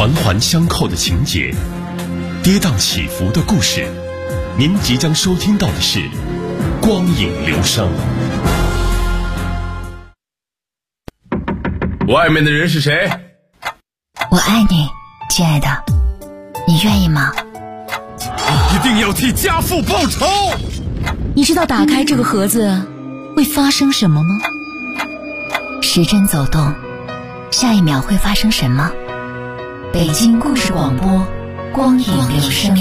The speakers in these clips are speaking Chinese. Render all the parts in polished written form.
环环相扣的情节，跌宕起伏的故事。您即将收听到的是《光影流声》。 外面的人是谁？ 我爱你，亲爱的，你愿意吗？ 一定要替家父报仇！ 你知道打开这个盒子会发生什么吗？时针走动，下一秒会发生什么？北京故事广播，光影流声。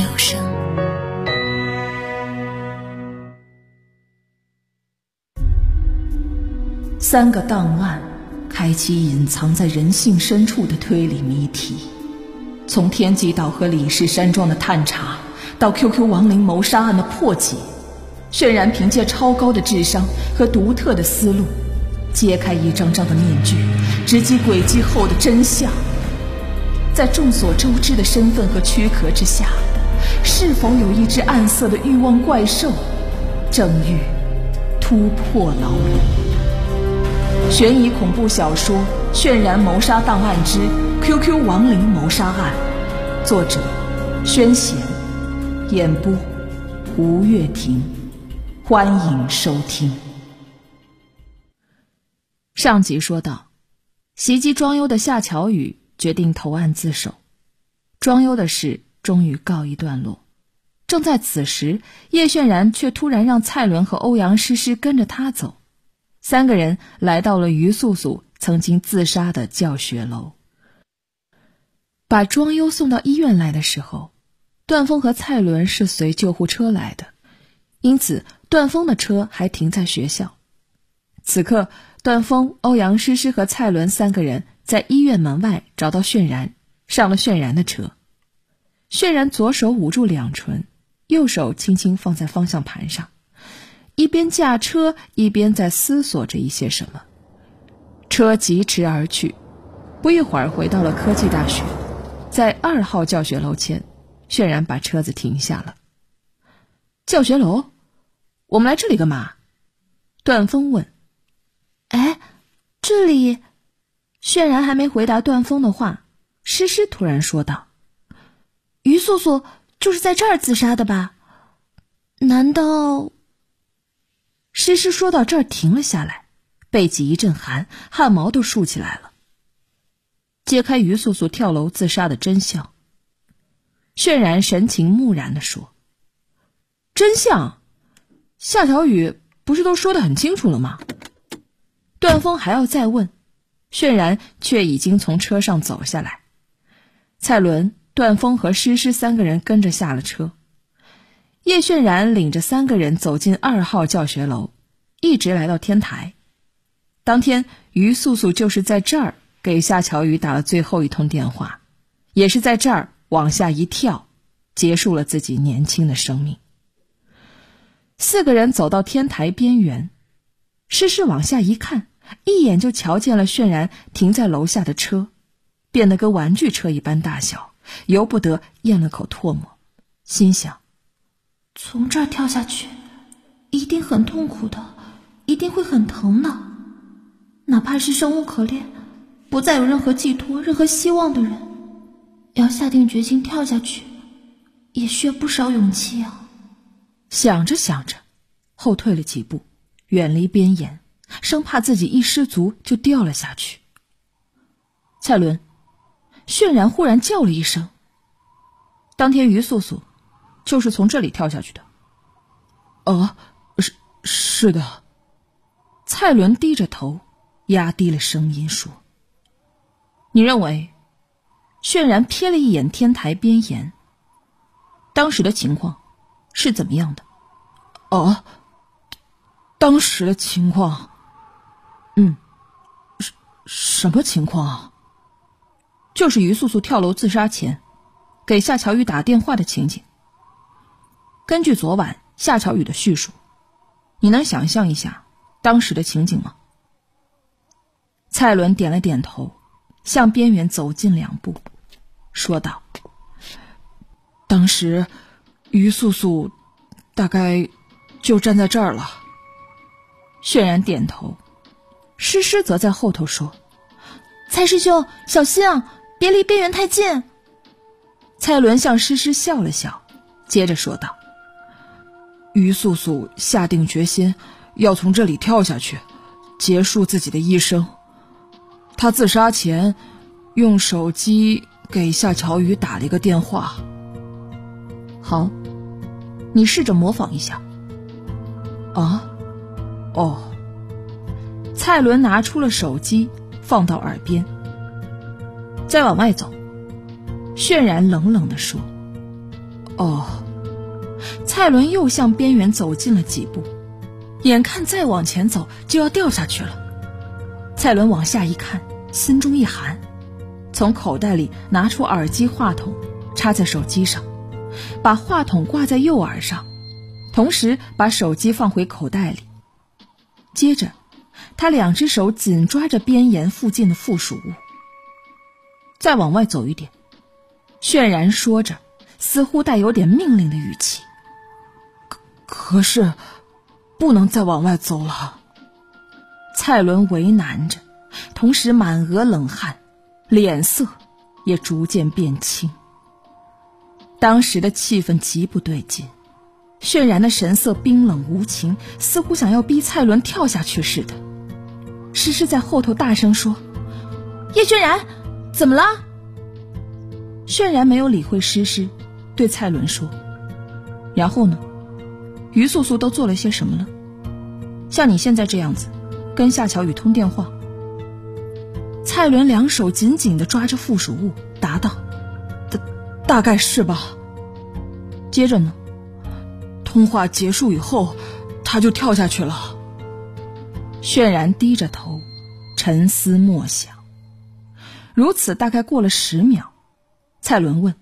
3个档案开启隐藏在人性深处的推理谜题，从天极岛和李氏山庄的探查，到 QQ 亡灵谋杀案的破解，渲染凭借超高的智商和独特的思路，揭开一张张的面具，直击诡计后的真相。在众所周知的身份和躯壳之下，是否有一只暗色的欲望怪兽，正欲突破牢笼？悬疑恐怖小说《渲染谋杀档案之 QQ 亡灵谋杀案》，作者宣贤，演播吴月婷。欢迎收听。上集说到，袭击庄优的夏乔宇决定投案自首，庄优的事终于告一段落。正在此时，叶渲然却突然让蔡伦和欧阳诗诗跟着他走，3个人来到了于素素曾经自杀的教学楼。把庄优送到医院来的时候，段峰和蔡伦是随救护车来的，因此段峰的车还停在学校。此刻段峰、欧阳诗诗和蔡伦3个人在医院门外找到渲然，上了渲然的车。渲然左手捂住两唇，右手轻轻放在方向盘上，一边驾车一边在思索着一些什么。车疾驰而去，不一会儿回到了科技大学，在2号教学楼前，渲然把车子停下了。教学楼？我们来这里干嘛？段峰问。哎，这里……渲然还没回答段峰的话，诗诗突然说道：于素素就是在这儿自杀的吧？难道……诗诗说到这儿停了下来，背脊一阵寒，汗毛都竖起来了。揭开于素素跳楼自杀的真相，渲然神情木然地说：真相？夏小雨不是都说得很清楚了吗？段峰还要再问，渲然却已经从车上走下来。蔡伦、段峰和诗诗3个人跟着下了车。叶渲然领着3个人走进2号教学楼，一直来到天台。当天于素素就是在这儿给夏乔宇打了最后一通电话，也是在这儿往下一跳，结束了自己年轻的生命。4个人走到天台边缘，诗诗往下一看，一眼就瞧见了渲然停在楼下的车，变得跟玩具车一般大小，由不得咽了口唾沫，心想：从这儿跳下去一定很痛苦的，一定会很疼的。哪怕是生无可恋，不再有任何寄托、任何希望的人，要下定决心跳下去，也需要不少勇气啊。想着想着，后退了几步，远离边沿，生怕自己一失足就掉了下去。蔡伦，渲然忽然叫了一声。当天于素素就是从这里跳下去的。是的。蔡伦低着头，压低了声音说：你认为？渲然瞥了一眼天台边沿，当时的情况是怎么样的？当时的情况……什么情况啊？就是于素素跳楼自杀前给夏乔宇打电话的情景。根据昨晚夏乔宇的叙述，你能想象一下当时的情景吗？蔡伦点了点头，向边缘走近2步，说道：当时于素素大概就站在这儿了。渲然点头，诗诗则在后头说：蔡师兄小心啊，别离边缘太近。 蔡伦向诗诗笑了笑，接着说道： 于素素下定决心要从这里跳下去，结束自己的一生。她自杀前用手机给夏乔宇打了一个电话。 好，你试着模仿一下。 啊？哦。 蔡伦拿出了手机放到耳边。再往外走，渲然冷冷地说。 哦。 蔡伦又向边缘走近了几步，眼看再往前走就要掉下去了。蔡伦往下一看，心中一寒，从口袋里拿出耳机话筒插在手机上，把话筒挂在右耳上，同时把手机放回口袋里。接着他两只手紧抓着边沿附近的附属物。再往外走一点，渲然说着，似乎带有点命令的语气。 可是不能再往外走了。 蔡伦为难着，同时满额冷汗，脸色也逐渐变青。当时的气氛极不对劲，渲然的神色冰冷无情，似乎想要逼蔡伦跳下去似的。诗诗在后头大声说：叶渲然，怎么了？渲然没有理会诗诗，对蔡伦说：然后呢？于素素都做了些什么了？像你现在这样子跟夏乔宇通电话。蔡伦两手紧紧地抓着附属物答道： 大概是吧。 接着呢？ 通话结束以后他就跳下去了。 渲然低着头沉思默想。如此大概过了10秒，蔡伦问：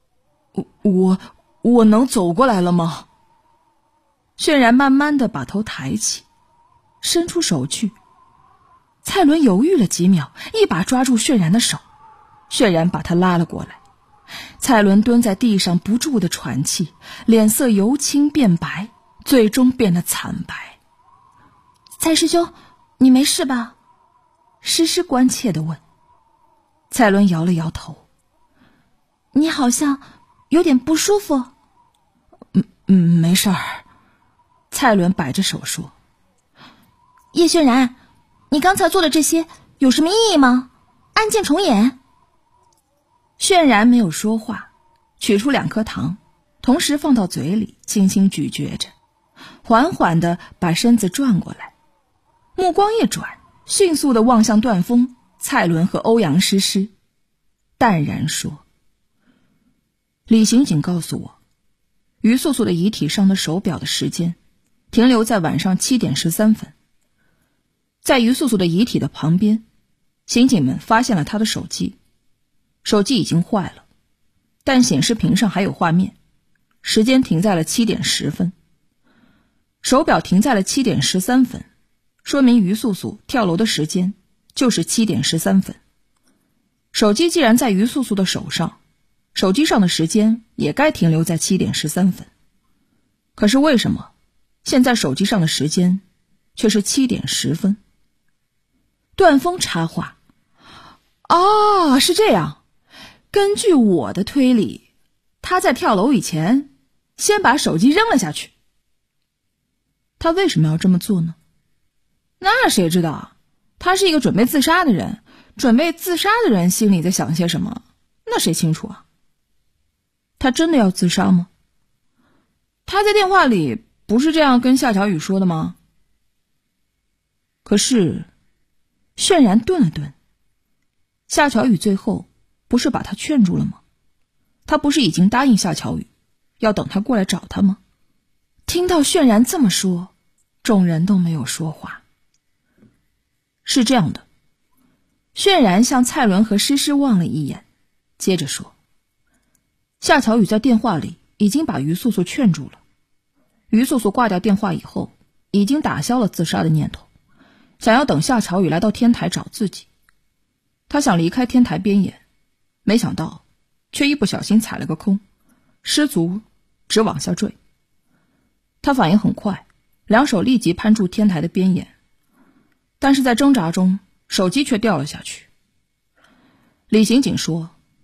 我能走过来了吗？ 渲然慢慢地把头抬起，伸出手去。蔡伦犹豫了几秒，一把抓住渲然的手，渲然把他拉了过来。蔡伦蹲在地上不住地喘气，脸色由青变白，最终变得惨白。蔡师兄，你没事吧？诗诗关切地问。蔡伦摇了摇头。你好像有点不舒服。 没事儿。 蔡伦摆着手说。 叶渲然，你刚才做的这些有什么意义吗？案件重演。 渲然没有说话，取出2颗糖，同时放到嘴里轻轻咀嚼着，缓缓地把身子转过来，目光一转，迅速地望向段峰、蔡伦和欧阳诗诗，淡然说：李刑警告诉我，于素素的遗体上的手表的时间停留在晚上7点13分。在于素素的遗体的旁边，刑警们发现了她的手机，手机已经坏了，但显示屏上还有画面，时间停在了7点10分。手表停在了7点13分，说明于素素跳楼的时间就是7点13分。手机既然在于素素的手上，手机上的时间也该停留在7点13分。可是为什么现在手机上的时间却是7点10分？段峰插话：是这样，根据我的推理，他在跳楼以前先把手机扔了下去。他为什么要这么做呢？那谁知道？他是一个准备自杀的人，准备自杀的人心里在想些什么，那谁清楚啊？他真的要自杀吗？他在电话里不是这样跟夏乔宇说的吗？可是渲然顿了顿，夏乔宇最后不是把他劝住了吗？他不是已经答应夏乔宇要等他过来找他吗？听到渲然这么说，众人都没有说话。是这样的，渲然向蔡伦和诗诗望了一眼，接着说：夏乔宇在电话里已经把于素素劝住了，于素素挂掉电话以后，已经打消了自杀的念头，想要等夏乔宇来到天台找自己。他想离开天台边沿，没想到却一不小心踩了个空，失足直往下坠。他反应很快，两手立即攀住天台的边沿，但是在挣扎中手机却掉了下去。李刑警说，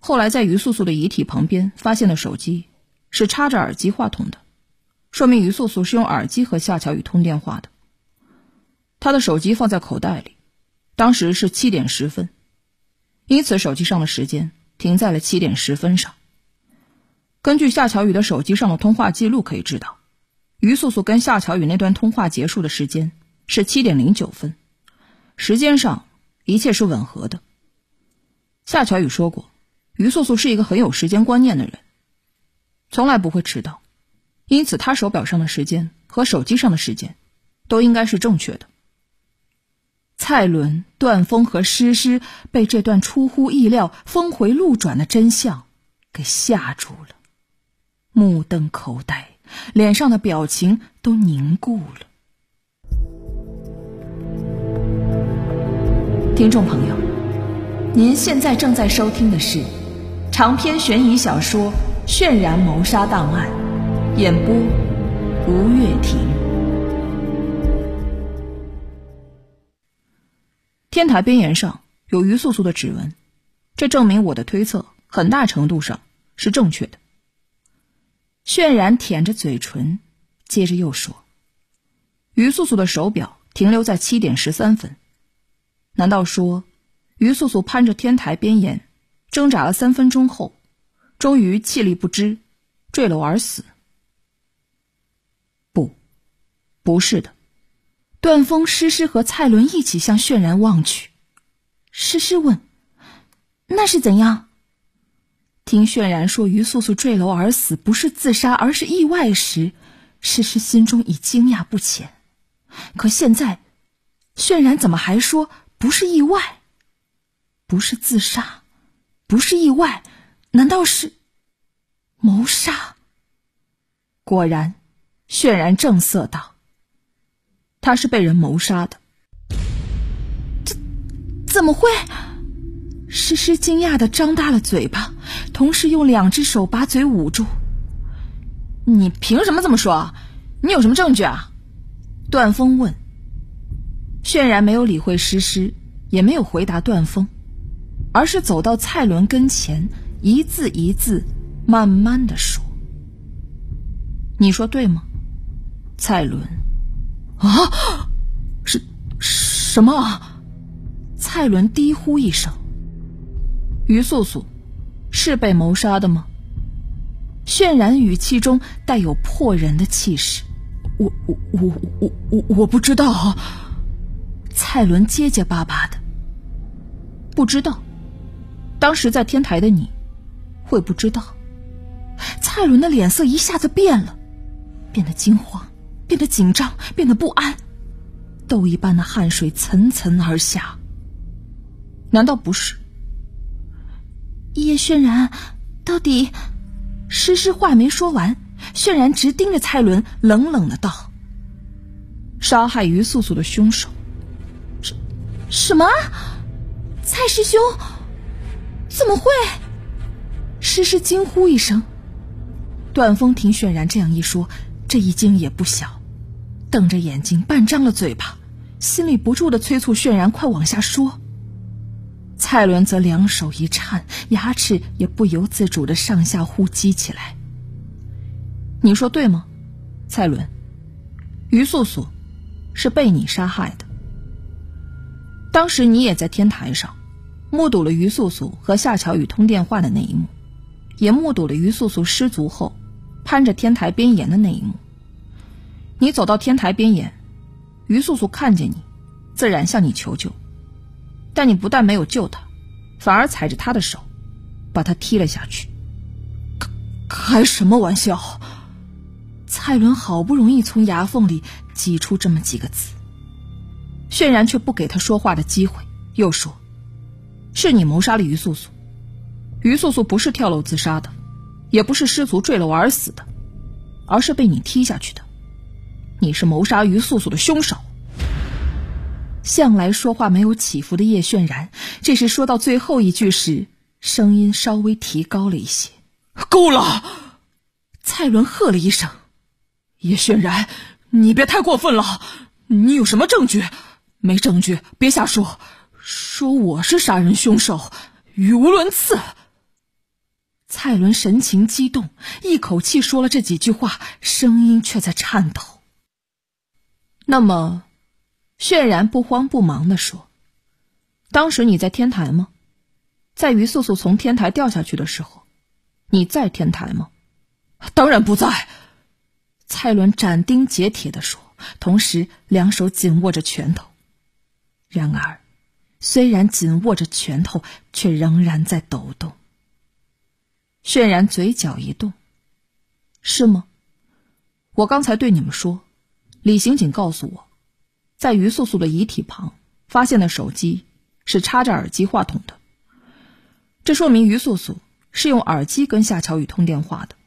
后来在于素素的遗体旁边发现的手机是插着耳机话筒的，说明于素素是用耳机和夏巧雨通电话的。她的手机放在口袋里，当时是7点10分，因此手机上的时间停在了7点10分上。根据夏巧雨的手机上的通话记录可以知道，于素素跟夏巧雨那段通话结束的时间是7点09分，时间上一切是吻合的。夏巧雨说过，于素素是一个很有时间观念的人，从来不会迟到，因此她手表上的时间和手机上的时间都应该是正确的。蔡伦、段峰和诗诗被这段出乎意料、峰回路转的真相给吓住了，目瞪口呆，脸上的表情都凝固了。听众朋友，您现在正在收听的是长篇悬疑小说《渲然谋杀档案》，演播吴月婷。天台边沿上有于素素的指纹，这证明我的推测很大程度上是正确的。渲然舔着嘴唇，接着又说，于素素的手表停留在7点13分，难道说于素素攀着天台边沿挣扎了3分钟后，终于气力不支坠楼而死？不是的。段峰、诗诗和蔡伦一起向渲然望去。诗诗问，那是怎样？听渲然说于素素坠楼而死不是自杀而是意外时，诗诗心中已惊讶不浅。可现在渲然怎么还说不是意外？不是自杀，不是意外，难道是谋杀？果然，渲然正色道，他是被人谋杀的。怎么会？诗诗惊讶地张大了嘴巴，同时用2只手把嘴捂住。你凭什么这么说？你有什么证据啊？段峰问。渲然没有理会诗诗，也没有回答段峰，而是走到蔡伦跟前，一字一字慢慢地说，你说对吗？蔡伦。啊，什么啊？蔡伦低呼一声。于素素是被谋杀的吗？渲然语气中带有迫人的气势。我不知道啊。蔡伦结结巴巴的。不知道？当时在天台的你会不知道？蔡伦的脸色一下子变了，变得惊慌，变得紧张，变得不安，豆一般的汗水涔涔而下。难道不是？叶渲然，到底……诗诗话没说完，渲然直盯着蔡伦，冷冷的道：杀害于素素的凶手。什么？蔡师兄？怎么会？诗诗惊呼一声。段峰听渲然这样一说，这一惊也不小，瞪着眼睛，半张了嘴巴，心里不住地催促渲然快往下说。蔡伦则2手一颤，牙齿也不由自主地上下呼击起来。你说对吗，蔡伦？于素素是被你杀害的。当时你也在天台上，目睹了于素素和夏巧雨通电话的那一幕，也目睹了于素素失足后攀着天台边沿的那一幕。你走到天台边沿，于素素看见你，自然向你求救，但你不但没有救她，反而踩着她的手把她踢了下去。开什么玩笑？蔡伦好不容易从牙缝里挤出这么几个字，渲然却不给他说话的机会，又说，是你谋杀了于素素。于素素不是跳楼自杀的，也不是失足坠楼而死的，而是被你踢下去的。你是谋杀于素素的凶手。向来说话没有起伏的叶渲然，这时说到最后一句时，声音稍微提高了一些。够了！蔡伦喝了一声。叶渲然，你别太过分了，你有什么证据？没证据别瞎说，说我是杀人凶手，语无伦次。 蔡伦神情激动，一口气说了这几句话，声音却在颤抖。那么，渲然不慌不忙地说：“当时你在天台吗？在于素素从天台掉下去的时候，你在天台吗？”“ 当然不在。” 蔡伦斩钉截铁地说，同时两手紧握着拳头。然而，虽然紧握着拳头，却仍然在抖动。渲然嘴角一动：“是吗？我刚才对你们说，李刑警告诉我，在于素素的遗体旁发现的手机是插着耳机话筒的，这说明于素素是用耳机跟夏乔宇通电话的。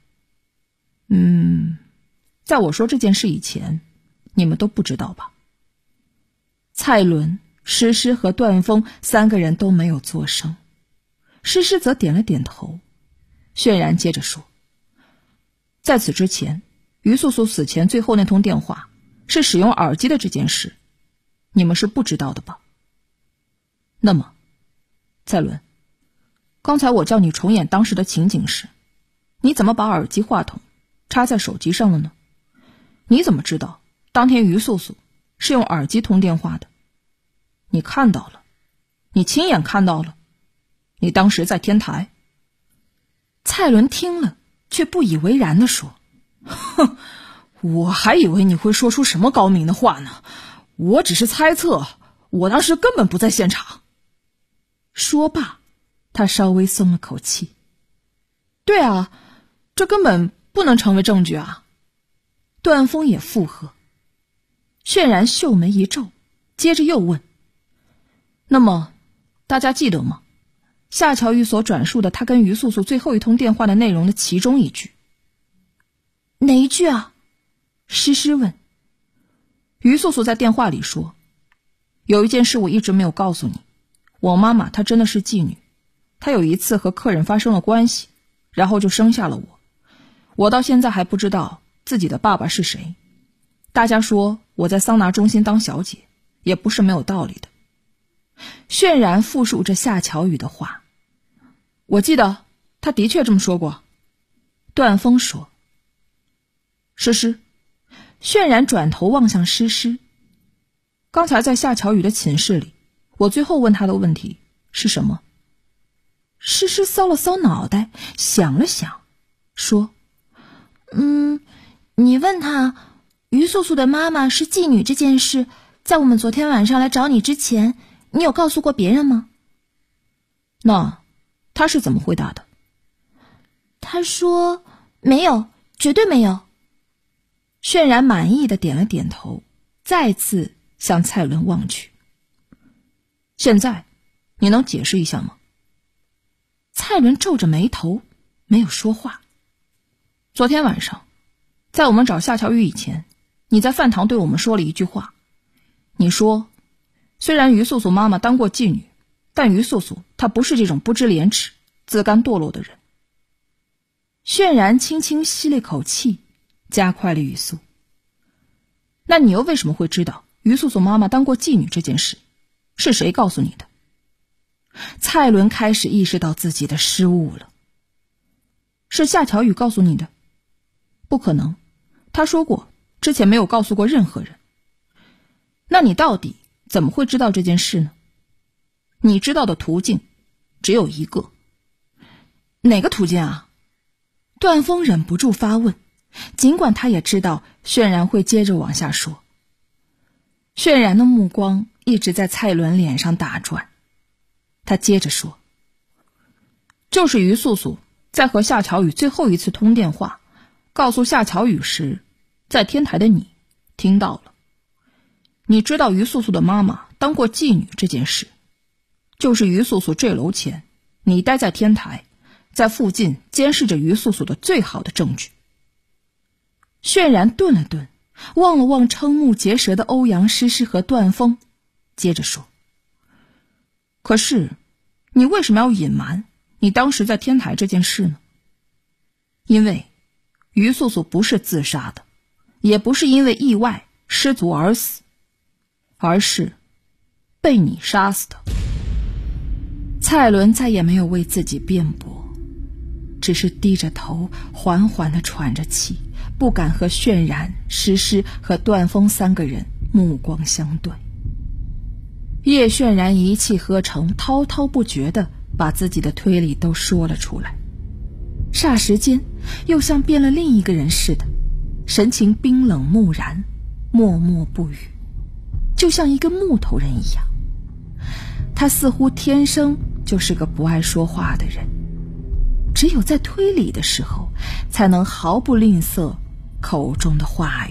在我说这件事以前，你们都不知道吧？”蔡伦、诗诗和段峰三个人都没有作声，诗诗则点了点头。渲然接着说：“在此之前，于素素死前最后那通电话是使用耳机的这件事，你们是不知道的吧？那么，蔡伦，刚才我叫你重演当时的情景时，你怎么把耳机话筒插在手机上了呢？你怎么知道当天于素素是用耳机通电话的？你看到了，你亲眼看到了，你当时在天台。”蔡伦听了，却不以为然地说：“ 哼，我还以为你会说出什么高明的话呢，我只是猜测，我当时根本不在现场。” 说罢，他稍微松了口气。“ 对啊，这根本不能成为证据啊。” 段峰也附和。渲然秀眉一皱，接着又问：“那么，大家记得吗？夏乔宇所转述的他跟于素素最后一通电话的内容的其中一句。”“哪一句啊？”诗诗问。于素素在电话里说：“有一件事我一直没有告诉你，我妈妈她真的是妓女，她有一次和客人发生了关系，然后就生下了我。我到现在还不知道自己的爸爸是谁。大家说我在桑拿中心当小姐，也不是没有道理的。”渲然复述着夏乔宇的话：“ 我记得他的确这么说过。” 段峰说。诗诗，渲然转头望向诗诗：“刚才在夏乔宇的寝室里，我最后问他的问题是什么？”诗诗搔了搔脑袋，想了想，说：“你问他于素素的妈妈是妓女这件事，在我们昨天晚上来找你之前，你有告诉过别人吗？”“那他是怎么回答的？”“他说没有，绝对没有。”渲然满意的点了点头，再次向蔡伦望去。“现在你能解释一下吗？”蔡伦皱着眉头，没有说话。“昨天晚上，在我们找夏乔宇以前，你在饭堂对我们说了一句话。你说，虽然于素素妈妈当过妓女，但于素素她不是这种不知廉耻、自甘堕落的人。”渲然轻轻吸了一口气，加快了语速。“那你又为什么会知道于素素妈妈当过妓女这件事？是谁告诉你的？”蔡伦开始意识到自己的失误了。“是夏乔宇告诉你的？”“不可能，他说过之前没有告诉过任何人。”“那你到底怎么会知道这件事呢？你知道的途径只有一个。”“ 哪个途径啊？” 段峰忍不住发问，尽管他也知道渲然会接着往下说。渲然的目光一直在蔡伦脸上打转，他接着说：“就是于素素在和夏乔宇最后一次通电话，告诉夏乔宇时，在天台的你听到了。你知道于素素的妈妈当过妓女这件事，就是于素素坠楼前你待在天台，在附近监视着于素素的最好的证据。”渲然顿了顿，望了望瞠目结舌的欧阳诗诗和段峰，接着说：“可是你为什么要隐瞒你当时在天台这件事呢？因为于素素不是自杀的，也不是因为意外失足而死，而是被你杀死的。”蔡伦再也没有为自己辩驳， 只是低着头缓缓地喘着气，不敢和渲染、诗诗和段峰3个人目光相对。叶渲染一气呵成，滔滔不绝地把自己的推理都说了出来，霎时间又像变了另一个人似的，神情冰冷木然，默默不语，就像一个木头人一样。他似乎天生就是个不爱说话的人，只有在推理的时候才能毫不吝啬口中的话语。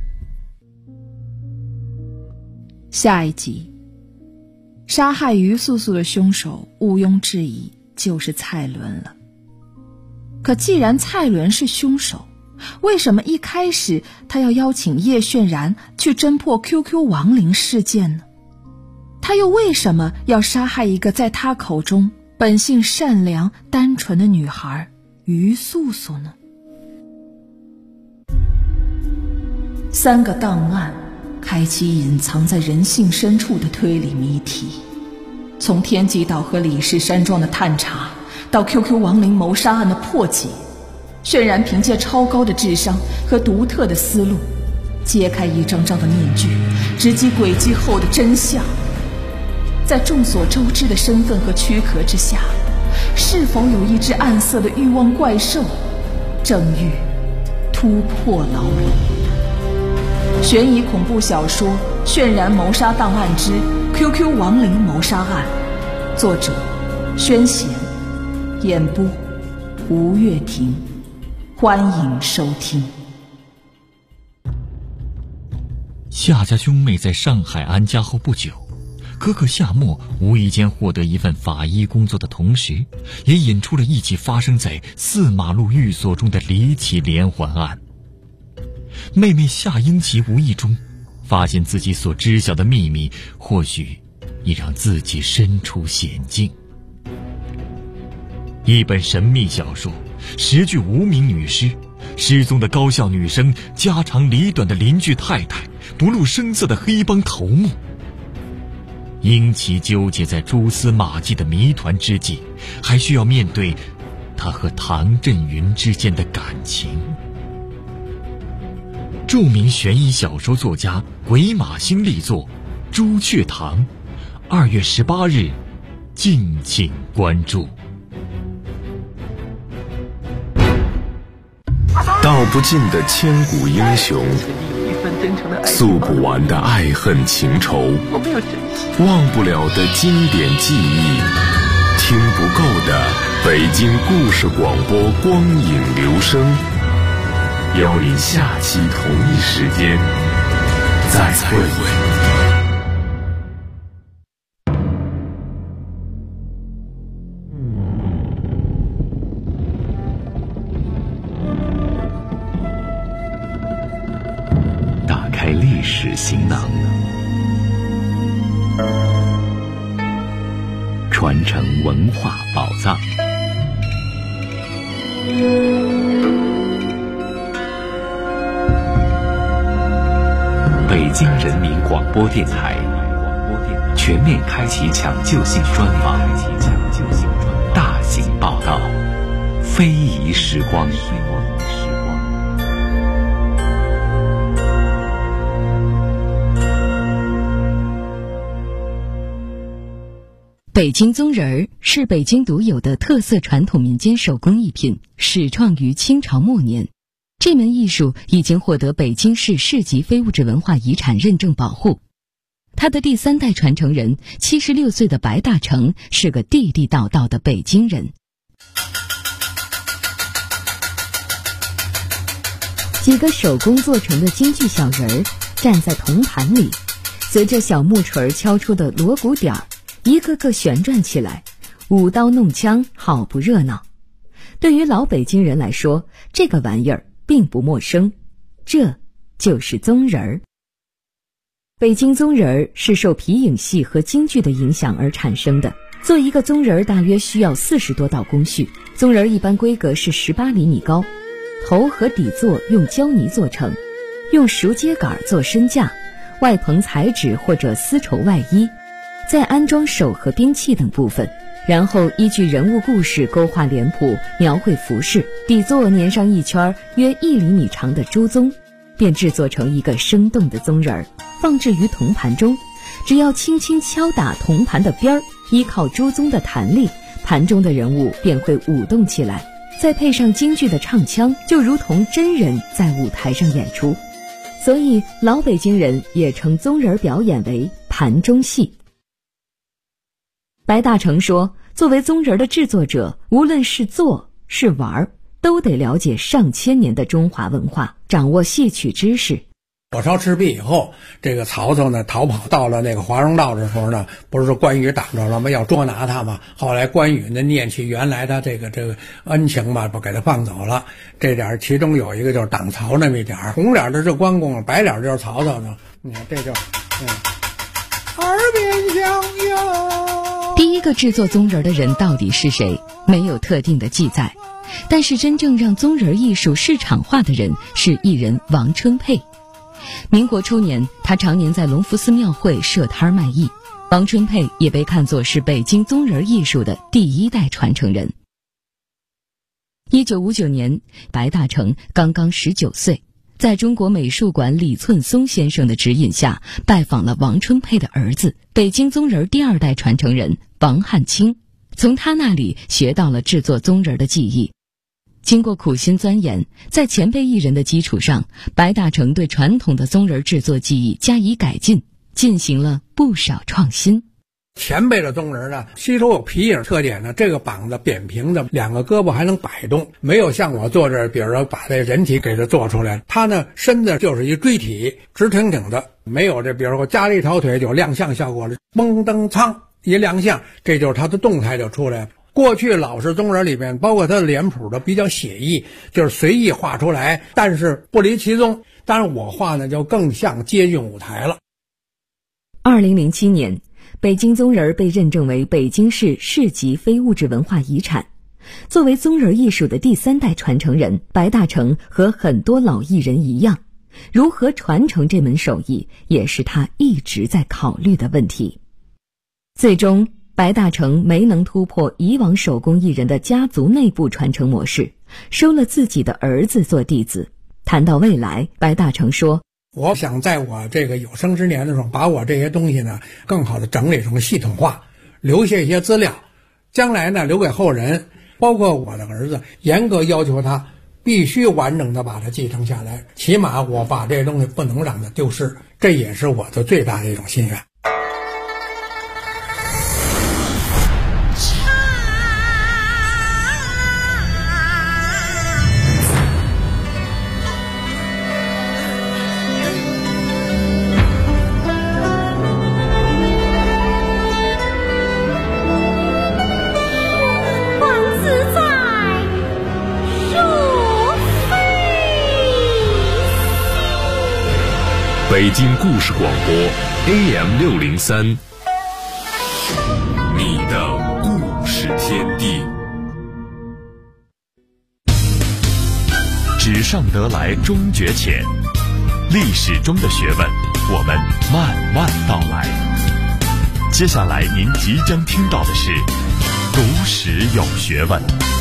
下一集，杀害于素素的凶手毋庸置疑就是蔡伦了。可既然蔡伦是凶手，为什么一开始他要邀请叶渲染去侦破 QQ 亡灵事件呢？他又为什么要杀害一个在他口中本性善良单纯的女孩于素素呢？3个档案开启隐藏在人性深处的推理谜题，从天极岛和李氏山庄的探查到 QQ 亡灵谋杀案的破解，渲染凭借超高的智商和独特的思路，揭开一张张的面具，直击轨迹后的真相。在众所周知的身份和躯壳之下，是否有一只暗色的欲望怪兽，正欲突破牢笼？悬疑恐怖小说《渲染谋杀档案之 QQ 亡灵谋杀案》，作者宣贤，演播吴月婷，欢迎收听。 夏家兄妹在上海安家后不久，哥哥夏沫无意间获得一份法医工作的同时，也引出了一起发生在4马路寓所中的离奇连环案。妹妹夏英奇无意中发现自己所知晓的秘密，或许已让自己身处险境。一本神秘小说，10具无名女尸，失踪的高校女生，家长里短的邻居太太，不露声色的黑帮头目。英奇纠结在蛛丝马迹的谜团之际，还需要面对他和唐振云之间的感情。著名悬疑小说作家鬼马星力作《朱雀堂》，2月18日，敬请关注。 道不尽的千古英雄，诉不完的爱恨情仇，忘不了的经典记忆，听不够的北京故事广播光影留声，邀您下期同一时间再会。打开历史行囊，传承文化宝藏。北京人民广播电台全面开启抢救性专访，大型报道，非遗时光。 北京宗人儿是北京独有的特色传统民间手工艺品，始创于清朝末年。这门艺术已经获得北京市市级非物质文化遗产认证保护。他的第3代传承人76岁的白大成是个地地道道的北京人。几个手工做成的京剧小人儿站在铜盘里，随着小木锤敲出的锣鼓点儿，一个个旋转起来，舞刀弄枪，好不热闹。对于老北京人来说，这个玩意儿并不陌生，这就是宗人儿。北京宗人儿是受皮影戏和京剧的影响而产生的。做一个宗人儿大约需要40多道工序，宗人儿一般规格是18厘米高，头和底座用胶泥做成，用熟秸秆做身架，外棚彩纸或者丝绸外衣，再安装手和兵器等部分， 然后依据人物故事勾画脸谱，描绘服饰，底座粘上一圈约1厘米长的珠棕，便制作成一个生动的棕人儿，放置于铜盘中。只要轻轻敲打铜盘的边儿，依靠珠棕的弹力，盘中的人物便会舞动起来，再配上京剧的唱腔，就如同真人在舞台上演出。所以老北京人也称棕人表演为盘中戏。白大成说，作为棕人的制作者，无论是做是玩，都得了解上千年的中华文化，掌握戏曲知识。 火烧赤壁以后，这个曹操呢逃跑到了那个华容道的时候呢，不是说关羽挡着了吗？要捉拿他嘛。后来关羽呢念起原来的这个恩情嘛，不给他放走了。这点其中有一个就是挡曹那么一点，红脸的是关公，白脸就是曹操呢。你看这就耳边相拥。 第一个制作棕人的人到底是谁？没有特定的记载。但是真正让棕人艺术市场化的人是艺人王春佩。民国初年，他常年在隆福寺庙会设摊卖艺。王春佩也被看作是北京棕人艺术的第1代传承人。1959年，白大成刚刚19岁，在中国美术馆李寸松先生的指引下，拜访了王春佩的儿子，北京棕人第2代传承人王汉卿，从他那里学到了制作棕人的技艺。经过苦心钻研，在前辈艺人的基础上，白大成对传统的棕人制作技艺加以改进，进行了不少创新。 前辈的棕人呢，吸收有皮影特点呢，这个膀子扁平的，2个胳膊还能摆动，没有像我做这，比如说把这人体给它做出来，它呢身子就是一锥体，直挺挺的，没有这比如说加了一条腿就亮相效果了，蹦蹬苍一亮相，这就是它的动态就出来了。过去老式棕人里面，包括它的脸谱的比较写意，就是随意画出来，但是不离其宗。当然我画呢就更像接近舞台了。 2007年，北京棕人被认证为北京市市级非物质文化遗产。作为棕人艺术的第3代传承人，白大成和很多老艺人一样，如何传承这门手艺，也是他一直在考虑的问题。最终白大成没能突破以往手工艺人的家族内部传承模式，收了自己的儿子做弟子。谈到未来，白大成说， 我想在我这个有生之年的时候，把我这些东西呢更好的整理成系统化，留下一些资料，将来呢留给后人，包括我的儿子，严格要求他必须完整的把它继承下来，起码我把这东西不能让它丢失，这也是我的最大的一种心愿。 北京故事广播 AM603， 你的故事天地。纸上得来终觉浅，历史中的学问，我们慢慢道来。接下来您即将听到的是读史有学问。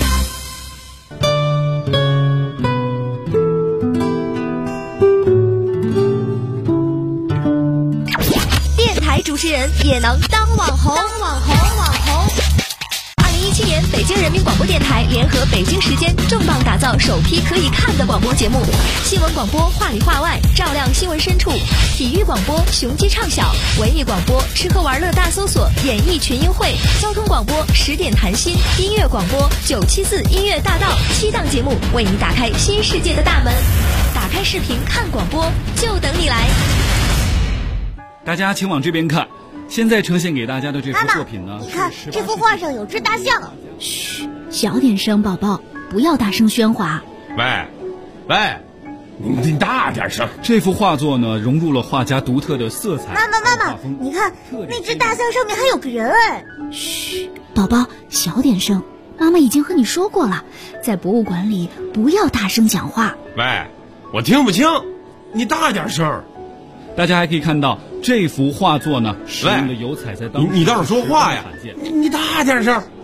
主持人也能当网红。2017年，北京人民广播电台联合北京时间重磅打造首批可以看的广播节目。新闻广播话里话外，照亮新闻深处；体育广播雄鸡唱晓；文艺广播吃喝玩乐大搜索，演艺群英会；交通广播10点谈心；音乐广播974音乐大道。7档节目为你打开新世界的大门。打开视频看广播，就等你来。 大家请往这边看，现在呈现给大家的这幅作品呢， 你看这幅画上有只大象。 嘘，小点声，宝宝，不要大声喧哗。 喂，你大点声。 这幅画作呢，融入了画家独特的色彩。 妈妈，你看那只大象上面还有个人哎。 嘘，宝宝，小点声。妈妈已经和你说过了，在博物馆里不要大声讲话。 喂，我听不清，你大点声。 大家还可以看到这幅画作呢，使用的油彩在当时你倒是说话呀！你大点声，